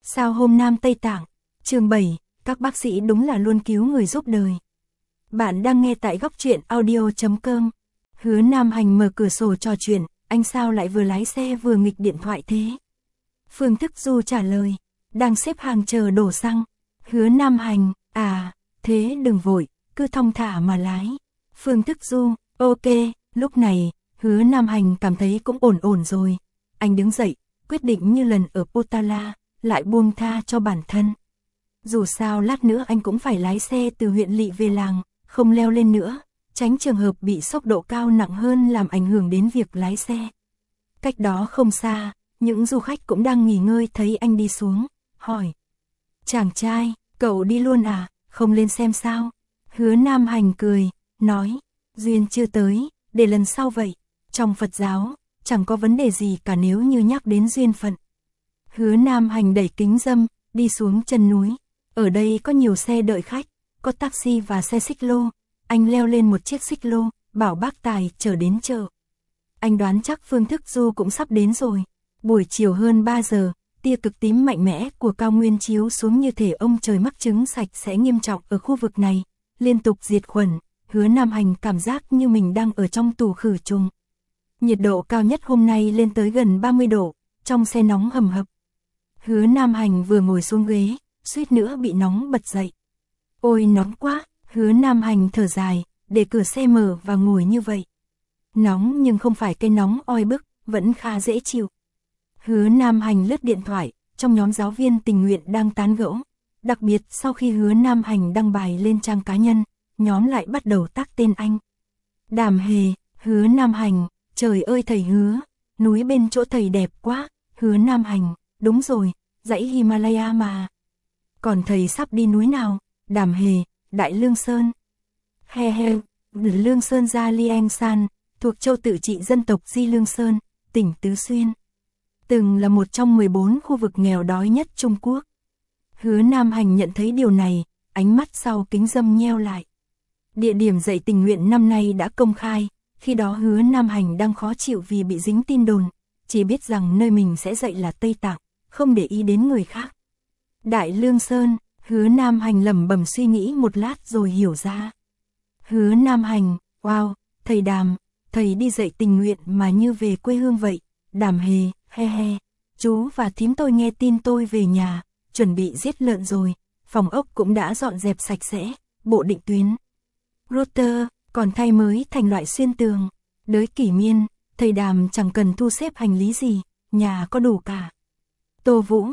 Sao hôm Nam Tây Tạng, chương 7, các bác sĩ đúng là luôn cứu người giúp đời. Bạn đang nghe tại góc truyện audio.com. Hứa Nam Hành mở cửa sổ trò chuyện, anh sao lại vừa lái xe vừa nghịch điện thoại thế? Phương Thức Du trả lời, đang xếp hàng chờ đổ xăng. Hứa Nam Hành, thế đừng vội, cứ thong thả mà lái. Phương Thức Du, ok, lúc này, Hứa Nam Hành cảm thấy cũng ổn ổn rồi. Anh đứng dậy, quyết định như lần ở Potala, lại buông tha cho bản thân. Dù sao lát nữa anh cũng phải lái xe từ huyện lỵ về làng, không leo lên nữa, tránh trường hợp bị sốc độ cao nặng hơn làm ảnh hưởng đến việc lái xe. Cách đó không xa, những du khách cũng đang nghỉ ngơi thấy anh đi xuống, hỏi. Chàng trai, cậu đi luôn à, không lên xem sao? Hứa Nam Hành cười, nói, duyên chưa tới, để lần sau vậy. Trong Phật giáo, chẳng có vấn đề gì cả nếu như nhắc đến duyên phận. Hứa Nam Hành đẩy kính râm, đi xuống chân núi. Ở đây có nhiều xe đợi khách, có taxi và xe xích lô. Anh leo lên một chiếc xích lô, bảo bác tài chở đến chợ. Anh đoán chắc Phương Thức Du cũng sắp đến rồi. Buổi chiều hơn 3 giờ, tia cực tím mạnh mẽ của cao nguyên chiếu xuống như thể ông trời mắc chứng sạch sẽ nghiêm trọng ở khu vực này, liên tục diệt khuẩn. Hứa Nam Hành cảm giác như mình đang ở trong tù khử trùng. Nhiệt độ cao nhất hôm nay lên tới gần 30 độ, trong xe nóng hầm hập. Hứa Nam Hành vừa ngồi xuống ghế, suýt nữa bị nóng bật dậy. Ôi nóng quá, Hứa Nam Hành thở dài, để cửa xe mở và ngồi như vậy. Nóng nhưng không phải cái nóng oi bức, vẫn khá dễ chịu. Hứa Nam Hành lướt điện thoại, trong nhóm giáo viên tình nguyện đang tán gẫu. Đặc biệt sau khi Hứa Nam Hành đăng bài lên trang cá nhân, nhóm lại bắt đầu tác tên anh. Đàm Hề, Hứa Nam Hành, trời ơi thầy Hứa, núi bên chỗ thầy đẹp quá, Hứa Nam Hành, đúng rồi, dãy Himalaya mà. Còn thầy sắp đi núi nào? Đàm Hề, Đại Lương Sơn. Lương Sơn Gia Lieng San, thuộc châu tự trị dân tộc Di Lương Sơn, tỉnh Tứ Xuyên. Từng là một trong 14 khu vực nghèo đói nhất Trung Quốc. Hứa Nam Hành nhận thấy điều này, ánh mắt sau kính râm nheo lại. Địa điểm dạy tình nguyện năm nay đã công khai, khi đó Hứa Nam Hành đang khó chịu vì bị dính tin đồn, chỉ biết rằng nơi mình sẽ dạy là Tây Tạng, không để ý đến người khác. Đại Lương Sơn, Hứa Nam Hành lẩm bẩm suy nghĩ một lát rồi hiểu ra. Hứa Nam Hành, wow, thầy Đàm, thầy đi dạy tình nguyện mà như về quê hương vậy. Đàm Hề, chú và thím tôi nghe tin tôi về nhà, chuẩn bị giết lợn rồi, phòng ốc cũng đã dọn dẹp sạch sẽ, bộ định tuyến. Router, còn thay mới thành loại xuyên tường. Đới kỷ miên, thầy Đàm chẳng cần thu xếp hành lý gì, nhà có đủ cả. Tô Vũ,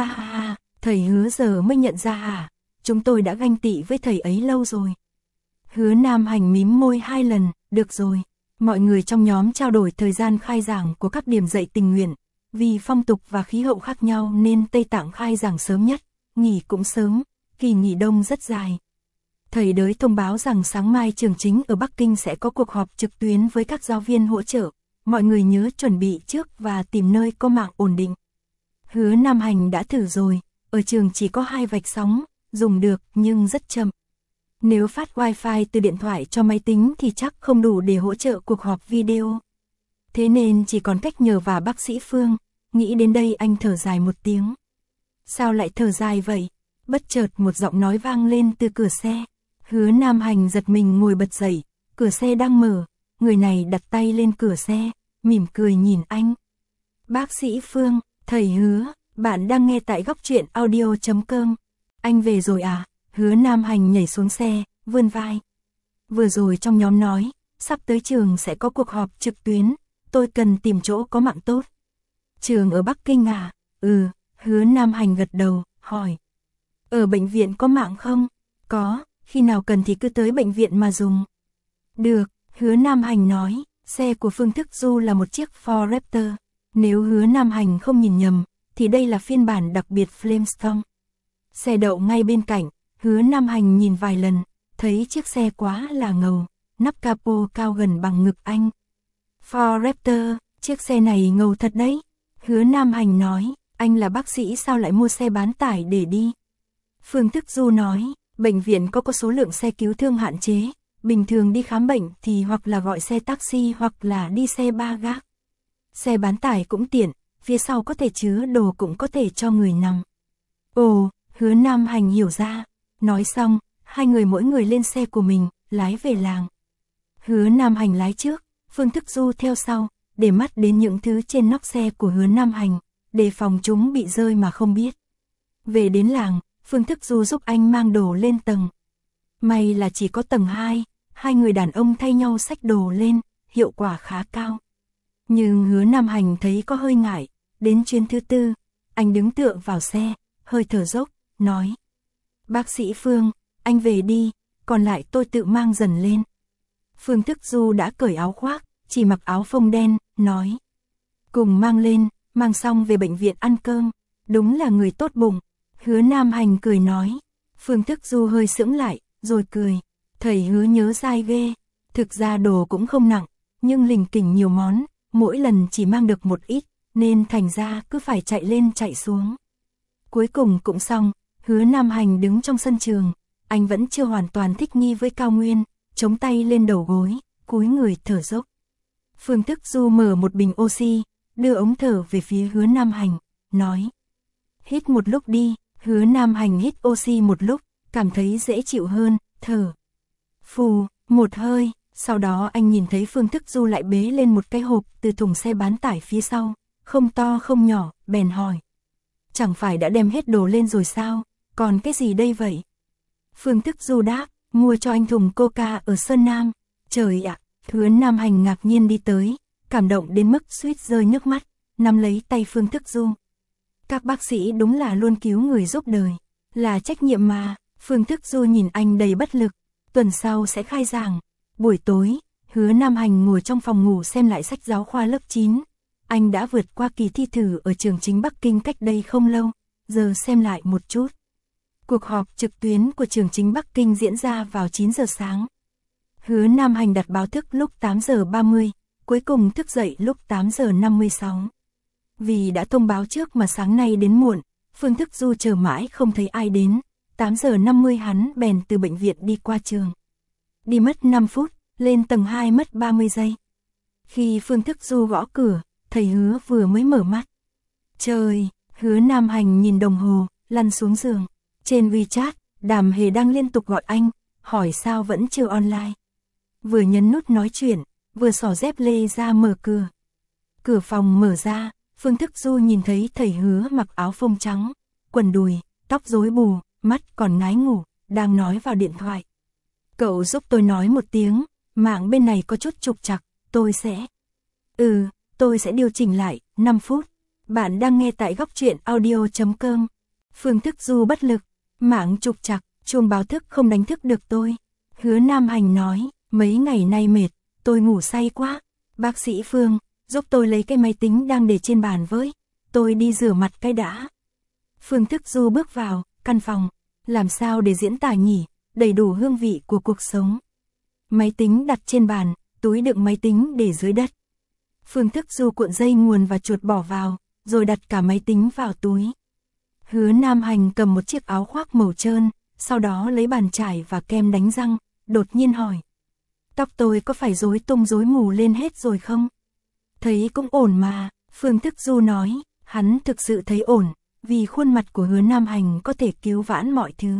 thầy Hứa giờ mới nhận ra hả? Chúng tôi đã ganh tị với thầy ấy lâu rồi. Hứa Nam Hành mím môi 2 lần, được rồi. Mọi người trong nhóm trao đổi thời gian khai giảng của các điểm dạy tình nguyện. Vì phong tục và khí hậu khác nhau nên Tây Tạng khai giảng sớm nhất, nghỉ cũng sớm, kỳ nghỉ đông rất dài. Thầy Đới thông báo rằng sáng mai trường chính ở Bắc Kinh sẽ có cuộc họp trực tuyến với các giáo viên hỗ trợ. Mọi người nhớ chuẩn bị trước và tìm nơi có mạng ổn định. Hứa Nam Hành đã thử rồi, ở trường chỉ có 2 vạch sóng, dùng được nhưng rất chậm. Nếu phát wifi từ điện thoại cho máy tính thì chắc không đủ để hỗ trợ cuộc họp video. Thế nên chỉ còn cách nhờ vả bác sĩ Phương, nghĩ đến đây anh thở dài một tiếng. Sao lại thở dài vậy? Bất chợt một giọng nói vang lên từ cửa xe. Hứa Nam Hành giật mình ngồi bật dậy, cửa xe đang mở, người này đặt tay lên cửa xe, mỉm cười nhìn anh. Bác sĩ Phương, thầy Hứa, bạn đang nghe tại góc truyện audio.com. Anh về rồi à? Hứa Nam Hành nhảy xuống xe, vươn vai. Vừa rồi trong nhóm nói, sắp tới trường sẽ có cuộc họp trực tuyến, tôi cần tìm chỗ có mạng tốt. Trường ở Bắc Kinh à? Hứa Nam Hành gật đầu, hỏi. Ở bệnh viện có mạng không? Có, khi nào cần thì cứ tới bệnh viện mà dùng. Được, Hứa Nam Hành nói, xe của Phương Thức Du là một chiếc Ford Raptor. Nếu Hứa Nam Hành không nhìn nhầm, thì đây là phiên bản đặc biệt Flamestone. Xe đậu ngay bên cạnh, Hứa Nam Hành nhìn vài lần, thấy chiếc xe quá là ngầu, nắp capo cao gần bằng ngực anh. Ford Raptor, chiếc xe này ngầu thật đấy. Hứa Nam Hành nói, anh là bác sĩ sao lại mua xe bán tải để đi? Phương Thức Du nói, bệnh viện có số lượng xe cứu thương hạn chế, bình thường đi khám bệnh thì hoặc là gọi xe taxi hoặc là đi xe ba gác. Xe bán tải cũng tiện, phía sau có thể chứa đồ cũng có thể cho người nằm. Ồ, Hứa Nam Hành hiểu ra. Nói xong, hai người mỗi người lên xe của mình, lái về làng. Hứa Nam Hành lái trước, Phương Thức Du theo sau, để mắt đến những thứ trên nóc xe của Hứa Nam Hành, đề phòng chúng bị rơi mà không biết. Về đến làng, Phương Thức Du giúp anh mang đồ lên tầng. May là chỉ có tầng 2, hai người đàn ông thay nhau xách đồ lên, hiệu quả khá cao. Nhưng Hứa Nam Hành thấy có hơi ngại, đến chuyến thứ 4, anh đứng tựa vào xe, hơi thở dốc, nói: "Bác sĩ Phương, anh về đi, còn lại tôi tự mang dần lên." Phương Thức Du đã cởi áo khoác, chỉ mặc áo phông đen, nói: "Cùng mang lên, mang xong về bệnh viện ăn cơm." Đúng là người tốt bụng. Hứa Nam Hành cười nói. Phương Thức Du hơi sững lại, rồi cười: "Thầy Hứa nhớ dai ghê." Thực ra đồ cũng không nặng, nhưng lình kỉnh nhiều món, mỗi lần chỉ mang được một ít, nên thành ra cứ phải chạy lên chạy xuống. Cuối cùng cũng xong, Hứa Nam Hành đứng trong sân trường, anh vẫn chưa hoàn toàn thích nghi với cao nguyên, chống tay lên đầu gối, cúi người thở dốc. Phương Thức Du mở một bình oxy, đưa ống thở về phía Hứa Nam Hành, nói: "Hít một lúc đi." Hứa Nam Hành hít oxy một lúc, cảm thấy dễ chịu hơn, thở phù một hơi, sau đó anh nhìn thấy Phương Thức Du lại bế lên một cái hộp từ thùng xe bán tải phía sau, không to không nhỏ, bèn hỏi: "Chẳng phải đã đem hết đồ lên rồi sao, còn cái gì đây vậy?" Phương Thức Du đáp: "Mua cho anh thùng Coca ở Sơn Nam." Trời ạ, Hứa Nam Hành ngạc nhiên đi tới, cảm động đến mức suýt rơi nước mắt, nắm lấy tay Phương Thức Du. Các bác sĩ đúng là luôn cứu người giúp đời, là trách nhiệm mà. Phương Thức Du nhìn anh đầy bất lực. Tuần sau sẽ khai giảng. Buổi tối, Hứa Nam Hành ngồi trong phòng ngủ xem lại sách giáo khoa lớp 9. Anh đã vượt qua kỳ thi thử ở trường chính Bắc Kinh cách đây không lâu, giờ xem lại một chút. Cuộc họp trực tuyến của trường chính Bắc Kinh diễn ra vào 9 giờ sáng. Hứa Nam Hành đặt báo thức lúc 8 giờ 30, cuối cùng thức dậy lúc 8 giờ 56. Vì đã thông báo trước mà sáng nay đến muộn, Phương Thức Du chờ mãi không thấy ai đến, 8 giờ 50 hắn bèn từ bệnh viện đi qua trường. Đi mất 5 phút, lên tầng 2 mất 30 giây. Khi Phương Thức Du gõ cửa, thầy Hứa vừa mới mở mắt. Trời, Hứa Nam Hành nhìn đồng hồ, lăn xuống giường. Trên WeChat, Đàm Hề đang liên tục gọi anh, hỏi sao vẫn chưa online. Vừa nhấn nút nói chuyện, vừa xỏ dép lê ra mở cửa. Cửa phòng mở ra, Phương Thức Du nhìn thấy thầy Hứa mặc áo phông trắng, quần đùi, tóc rối bù, mắt còn ngái ngủ, đang nói vào điện thoại. "Cậu giúp tôi nói một tiếng, mạng bên này có chút trục trặc, tôi sẽ..." Tôi sẽ điều chỉnh lại, 5 phút. Bạn đang nghe tại góc truyện audio.com. Phương Thức Du bất lực, mạng trục trặc, chuông báo thức không đánh thức được tôi. Hứa Nam Hành nói, mấy ngày nay mệt, tôi ngủ say quá. Bác sĩ Phương, giúp tôi lấy cái máy tính đang để trên bàn với, tôi đi rửa mặt cái đã. Phương Thức Du bước vào căn phòng, làm sao để diễn tả nhỉ, đầy đủ hương vị của cuộc sống. Máy tính đặt trên bàn, túi đựng máy tính để dưới đất. Phương Thức Du cuộn dây nguồn và chuột bỏ vào, rồi đặt cả máy tính vào túi. Hứa Nam Hành cầm một chiếc áo khoác màu trơn, sau đó lấy bàn chải và kem đánh răng, đột nhiên hỏi: "Tóc tôi có phải rối tung rối mù lên hết rồi không?" "Thấy cũng ổn mà." Phương Thức Du nói, hắn thực sự thấy ổn, vì khuôn mặt của Hứa Nam Hành có thể cứu vãn mọi thứ.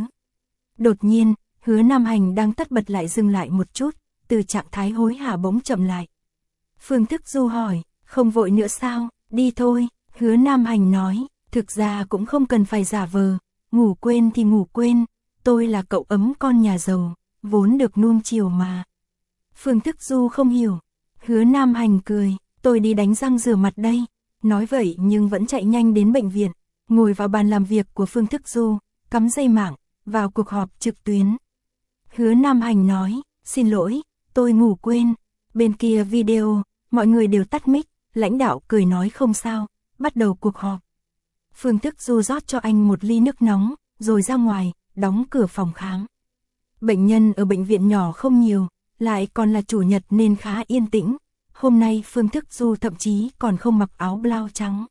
Đột nhiên, Hứa Nam Hành đang tất bật lại dừng lại một chút, từ trạng thái hối hả bỗng chậm lại. Phương Thức Du hỏi, "Không vội nữa sao?" "Đi thôi." Hứa Nam Hành nói, "Thực ra cũng không cần phải giả vờ, ngủ quên thì ngủ quên, tôi là cậu ấm con nhà giàu, vốn được nuông chiều mà." Phương Thức Du không hiểu. Hứa Nam Hành cười, "Tôi đi đánh răng rửa mặt đây." Nói vậy nhưng vẫn chạy nhanh đến bệnh viện, ngồi vào bàn làm việc của Phương Thức Du, cắm dây mạng, vào cuộc họp trực tuyến. Hứa Nam Hành nói, "Xin lỗi, tôi ngủ quên." Bên kia video, mọi người đều tắt mic, lãnh đạo cười nói không sao, bắt đầu cuộc họp. Phương Thức Du rót cho anh một ly nước nóng, rồi ra ngoài, đóng cửa phòng khám. Bệnh nhân ở bệnh viện nhỏ không nhiều, lại còn là chủ nhật nên khá yên tĩnh. Hôm nay Phương Thức Du thậm chí còn không mặc áo blau trắng.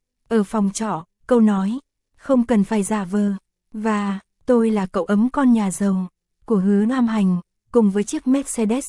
Ở phòng trọ, câu nói, "Không cần phải giả vờ" và "Tôi là cậu ấm con nhà giàu" của Hứa Nam Hành, cùng với chiếc Mercedes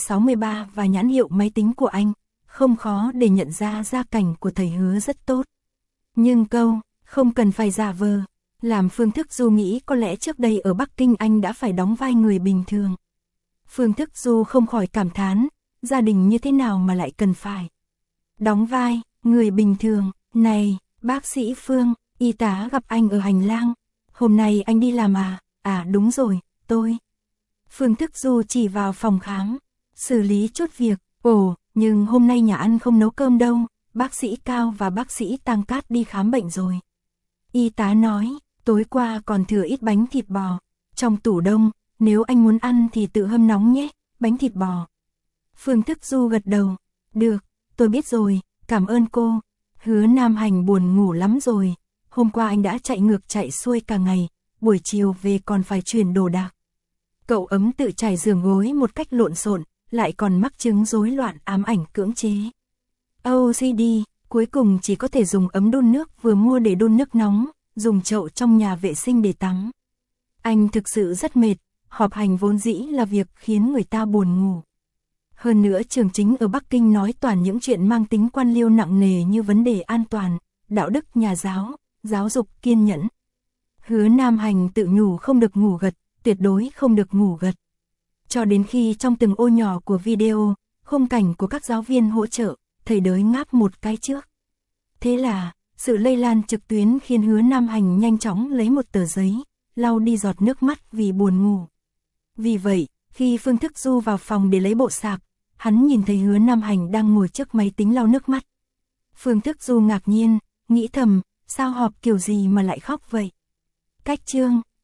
G63 và nhãn hiệu máy tính của anh, không khó để nhận ra gia cảnh của thầy Hứa rất tốt. Nhưng câu "không cần phải giả vờ" Làm Phương Thức Du nghĩ có lẽ trước đây ở Bắc Kinh anh đã phải đóng vai người bình thường. Phương Thức Du không khỏi cảm thán, gia đình như thế nào mà lại cần phải đóng vai người bình thường. Này, bác sĩ Phương, y tá gặp anh ở hành lang. Hôm nay anh đi làm à? À đúng rồi, tôi. Phương Thức Du chỉ vào phòng khám, xử lý chút việc. Ồ, nhưng hôm nay nhà ăn không nấu cơm đâu, bác sĩ Cao và bác sĩ Tăng Cát đi khám bệnh rồi. Y tá nói, tối qua còn thừa ít bánh thịt bò trong tủ đông, nếu anh muốn ăn thì tự hâm nóng nhé, bánh thịt bò. Phương Thức Du gật đầu, được, tôi biết rồi, cảm ơn cô. Hứa Nam Hành buồn ngủ lắm rồi, hôm qua anh đã chạy ngược chạy xuôi cả ngày, buổi chiều về còn phải chuyển đồ đạc. Cậu ấm tự trải giường gối một cách lộn xộn, lại còn mắc chứng rối loạn ám ảnh cưỡng chế OCD, cuối cùng chỉ có thể dùng ấm đun nước vừa mua để đun nước nóng, dùng chậu trong nhà vệ sinh để tắm. Anh thực sự rất mệt, họp hành vốn dĩ là việc khiến người ta buồn ngủ. Hơn nữa trường chính ở Bắc Kinh nói toàn những chuyện mang tính quan liêu nặng nề như vấn đề an toàn, đạo đức nhà giáo, giáo dục kiên nhẫn. Hứa Nam Hành tự nhủ không được ngủ gật, tuyệt đối không được ngủ gật. Cho đến khi trong từng ô nhỏ của video, khung cảnh của các giáo viên hỗ trợ, thầy đới ngáp một cái trước. Thế là, sự lây lan trực tuyến khiến Hứa Nam Hành nhanh chóng lấy một tờ giấy, lau đi giọt nước mắt vì buồn ngủ. Vì vậy, khi Phương Thức Du vào phòng để lấy bộ sạc, hắn nhìn thấy Hứa Nam Hành đang ngồi trước máy tính lau nước mắt. Phương Thức Du ngạc nhiên, nghĩ thầm, sao họp kiểu gì mà lại khóc vậy? Cách chương